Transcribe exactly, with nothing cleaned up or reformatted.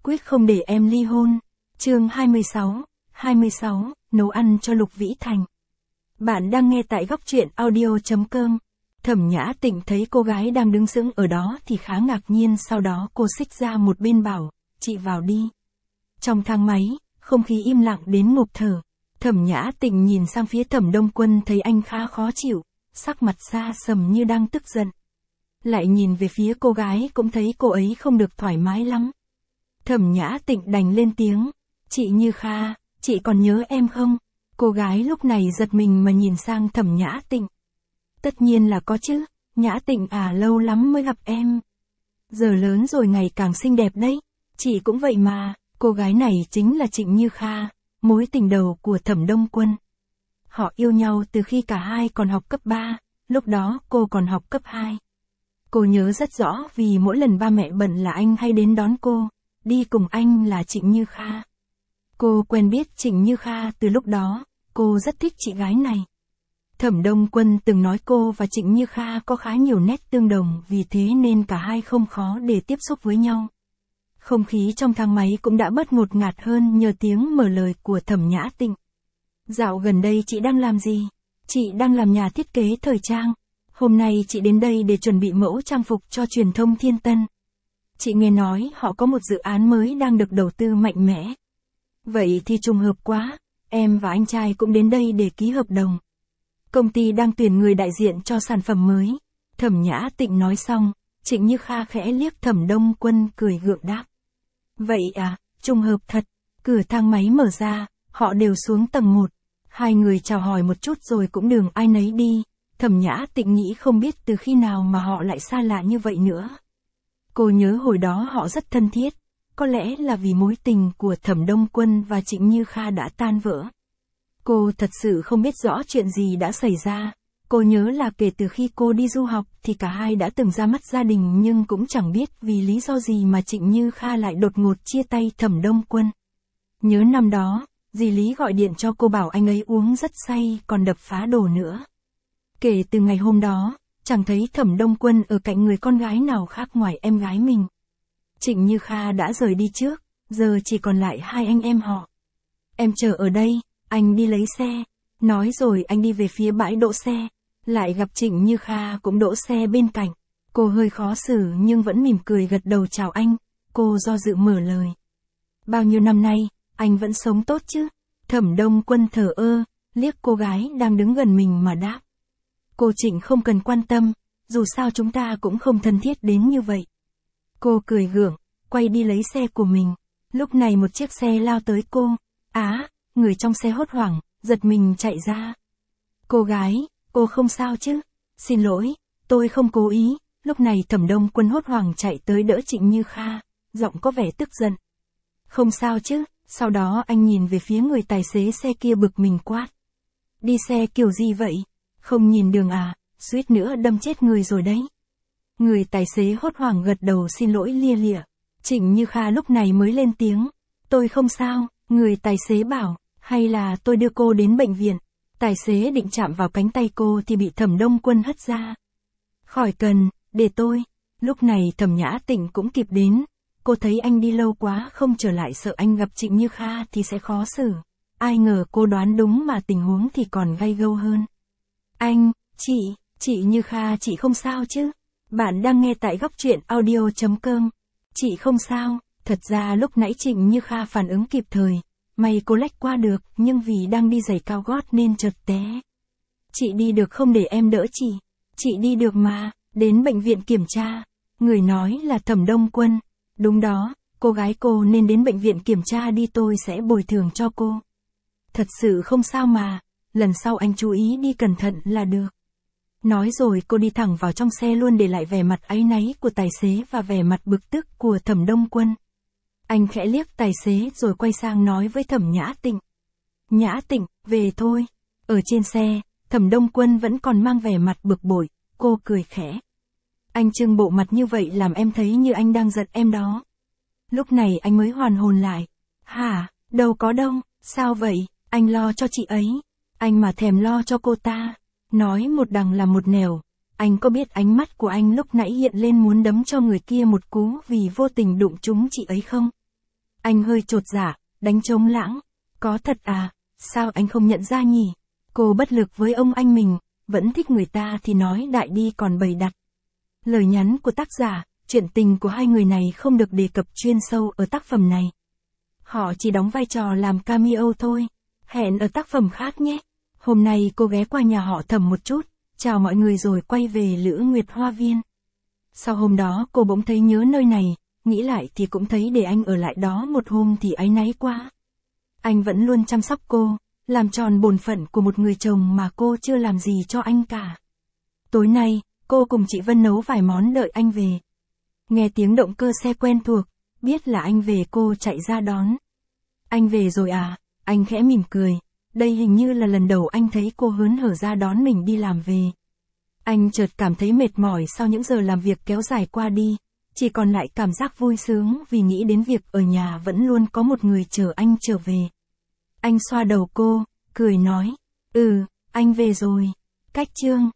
quyết không để em ly hôn. Chương hai mươi sáu, hai mươi sáu, nấu ăn cho Lục Vĩ Thành. Bạn đang nghe tại góc truyện audio chấm com. Thẩm Nhã Tịnh thấy cô gái đang đứng sững ở đó thì khá ngạc nhiên, sau đó cô xích ra một bên bảo, chị vào đi. Trong thang máy, không khí im lặng đến ngộp thở. Thẩm Nhã Tịnh nhìn sang phía Thẩm Đông Quân thấy anh khá khó chịu, sắc mặt xa sầm như đang tức giận. Lại nhìn về phía cô gái cũng thấy cô ấy không được thoải mái lắm. Thẩm Nhã Tịnh đành lên tiếng, chị Như Kha, chị còn nhớ em không? Cô gái lúc này giật mình mà nhìn sang Thẩm Nhã Tịnh. Tất nhiên là có chứ, Nhã Tịnh à, lâu lắm mới gặp em. Giờ lớn rồi ngày càng xinh đẹp đấy, chị cũng vậy mà. Cô gái này chính là Trịnh Như Kha, mối tình đầu của Thẩm Đông Quân. Họ yêu nhau từ khi cả hai còn học cấp ba, lúc đó cô còn học cấp hai. Cô nhớ rất rõ vì mỗi lần ba mẹ bận là anh hay đến đón cô, đi cùng anh là Trịnh Như Kha. Cô quen biết Trịnh Như Kha từ lúc đó, cô rất thích chị gái này. Thẩm Đông Quân từng nói cô và Trịnh Như Kha có khá nhiều nét tương đồng, vì thế nên cả hai không khó để tiếp xúc với nhau. Không khí trong thang máy cũng đã bớt ngột ngạt hơn nhờ tiếng mở lời của Thẩm Nhã Tịnh. Dạo gần đây chị đang làm gì? Chị đang làm nhà thiết kế thời trang. Hôm nay chị đến đây để chuẩn bị mẫu trang phục cho truyền thông Thiên Tân. Chị nghe nói họ có một dự án mới đang được đầu tư mạnh mẽ. Vậy thì trùng hợp quá, em và anh trai cũng đến đây để ký hợp đồng. Công ty đang tuyển người đại diện cho sản phẩm mới. Thẩm Nhã Tịnh nói xong, Trịnh Như Kha khẽ liếc Thẩm Đông Quân cười gượng đáp. Vậy à, trùng hợp thật. Cửa thang máy mở ra, họ đều xuống tầng một. Hai người chào hỏi một chút rồi cũng đường ai nấy đi. Thẩm Nhã Tịnh nghĩ không biết từ khi nào mà họ lại xa lạ như vậy nữa. Cô nhớ hồi đó họ rất thân thiết, có lẽ là vì mối tình của Thẩm Đông Quân và Trịnh Như Kha đã tan vỡ. Cô thật sự không biết rõ chuyện gì đã xảy ra. Cô nhớ là kể từ khi cô đi du học thì cả hai đã từng ra mắt gia đình, nhưng cũng chẳng biết vì lý do gì mà Trịnh Như Kha lại đột ngột chia tay Thẩm Đông Quân. Nhớ năm đó, dì Lý gọi điện cho cô bảo anh ấy uống rất say còn đập phá đồ nữa. Kể từ ngày hôm đó, chẳng thấy Thẩm Đông Quân ở cạnh người con gái nào khác ngoài em gái mình. Trịnh Như Kha đã rời đi trước, giờ chỉ còn lại hai anh em họ. Em chờ ở đây, anh đi lấy xe. Nói rồi anh đi về phía bãi đỗ xe, lại gặp Trịnh Như Kha cũng đỗ xe bên cạnh. Cô hơi khó xử nhưng vẫn mỉm cười gật đầu chào anh. Cô do dự mở lời. Bao nhiêu năm nay, anh vẫn sống tốt chứ? Thẩm Đông Quân thờ ơ, liếc cô gái đang đứng gần mình mà đáp. Cô Trịnh không cần quan tâm, dù sao chúng ta cũng không thân thiết đến như vậy. Cô cười gượng, quay đi lấy xe của mình. Lúc này một chiếc xe lao tới cô. Á, người trong xe hốt hoảng, giật mình chạy ra. Cô gái, cô không sao chứ? Xin lỗi, tôi không cố ý. Lúc này Thẩm Đông Quân hốt hoảng chạy tới đỡ Trịnh Như Kha, giọng có vẻ tức giận. Không sao chứ? Sau đó anh nhìn về phía người tài xế xe kia bực mình quát. Đi xe kiểu gì vậy? Không nhìn đường à, suýt nữa đâm chết người rồi đấy. Người tài xế hốt hoảng gật đầu xin lỗi lia lịa. Trịnh Như Kha lúc này mới lên tiếng. Tôi không sao, người tài xế bảo, hay là tôi đưa cô đến bệnh viện. Tài xế định chạm vào cánh tay cô thì bị Thẩm Đông Quân hất ra. Khỏi cần, để tôi. Lúc này Thẩm Nhã Tịnh cũng kịp đến. Cô thấy anh đi lâu quá không trở lại, sợ anh gặp Trịnh Như Kha thì sẽ khó xử. Ai ngờ cô đoán đúng mà tình huống thì còn gay gâu hơn. Anh, chị, chị Như Kha chị không sao chứ? Bạn đang nghe tại góc truyện audio chấm com. Chị không sao, thật ra lúc nãy Trịnh Như Kha phản ứng kịp thời. May cô lách qua được, nhưng vì đang đi giày cao gót nên chợt té. Chị đi được không để em đỡ chị? Chị đi được mà, đến bệnh viện kiểm tra. Người nói là Thẩm Đông Quân. Đúng đó, cô gái cô nên đến bệnh viện kiểm tra đi, tôi sẽ bồi thường cho cô. Thật sự không sao mà, lần sau anh chú ý đi cẩn thận là được. Nói rồi cô đi thẳng vào trong xe luôn, để lại vẻ mặt áy náy của tài xế và vẻ mặt bực tức của Thẩm Đông Quân. Anh khẽ liếc tài xế rồi quay sang nói với Thẩm Nhã Tịnh. Nhã Tịnh, về thôi. Ở trên xe, Thẩm Đông Quân vẫn còn mang vẻ mặt bực bội, cô cười khẽ. Anh trưng bộ mặt như vậy làm em thấy như anh đang giận em đó. Lúc này anh mới hoàn hồn lại. Hả, đâu có đâu, sao vậy, anh lo cho chị ấy. Anh mà thèm lo cho cô ta. Nói một đằng là một nẻo. Anh có biết ánh mắt của anh lúc nãy hiện lên muốn đấm cho người kia một cú vì vô tình đụng trúng chị ấy không? Anh hơi chột dạ, đánh trống lảng. Có thật à, sao anh không nhận ra nhỉ? Cô bất lực với ông anh mình, vẫn thích người ta thì nói đại đi còn bày đặt. Lời nhắn của tác giả, chuyện tình của hai người này không được đề cập chuyên sâu ở tác phẩm này. Họ chỉ đóng vai trò làm cameo thôi. Hẹn ở tác phẩm khác nhé. Hôm nay cô ghé qua nhà họ Thẩm một chút, chào mọi người rồi quay về Lữ Nguyệt Hoa Viên. Sau hôm đó cô bỗng thấy nhớ nơi này, nghĩ lại thì cũng thấy để anh ở lại đó một hôm thì áy náy quá. Anh vẫn luôn chăm sóc cô, làm tròn bổn phận của một người chồng mà cô chưa làm gì cho anh cả. Tối nay, cô cùng chị Vân nấu vài món đợi anh về. Nghe tiếng động cơ xe quen thuộc, biết là anh về cô chạy ra đón. Anh về rồi à, anh khẽ mỉm cười. Đây hình như là lần đầu anh thấy cô hớn hở ra đón mình đi làm về. Anh chợt cảm thấy mệt mỏi sau những giờ làm việc kéo dài qua đi, chỉ còn lại cảm giác vui sướng vì nghĩ đến việc ở nhà vẫn luôn có một người chờ anh trở về. Anh xoa đầu cô, cười nói, ừ, anh về rồi. Cách chương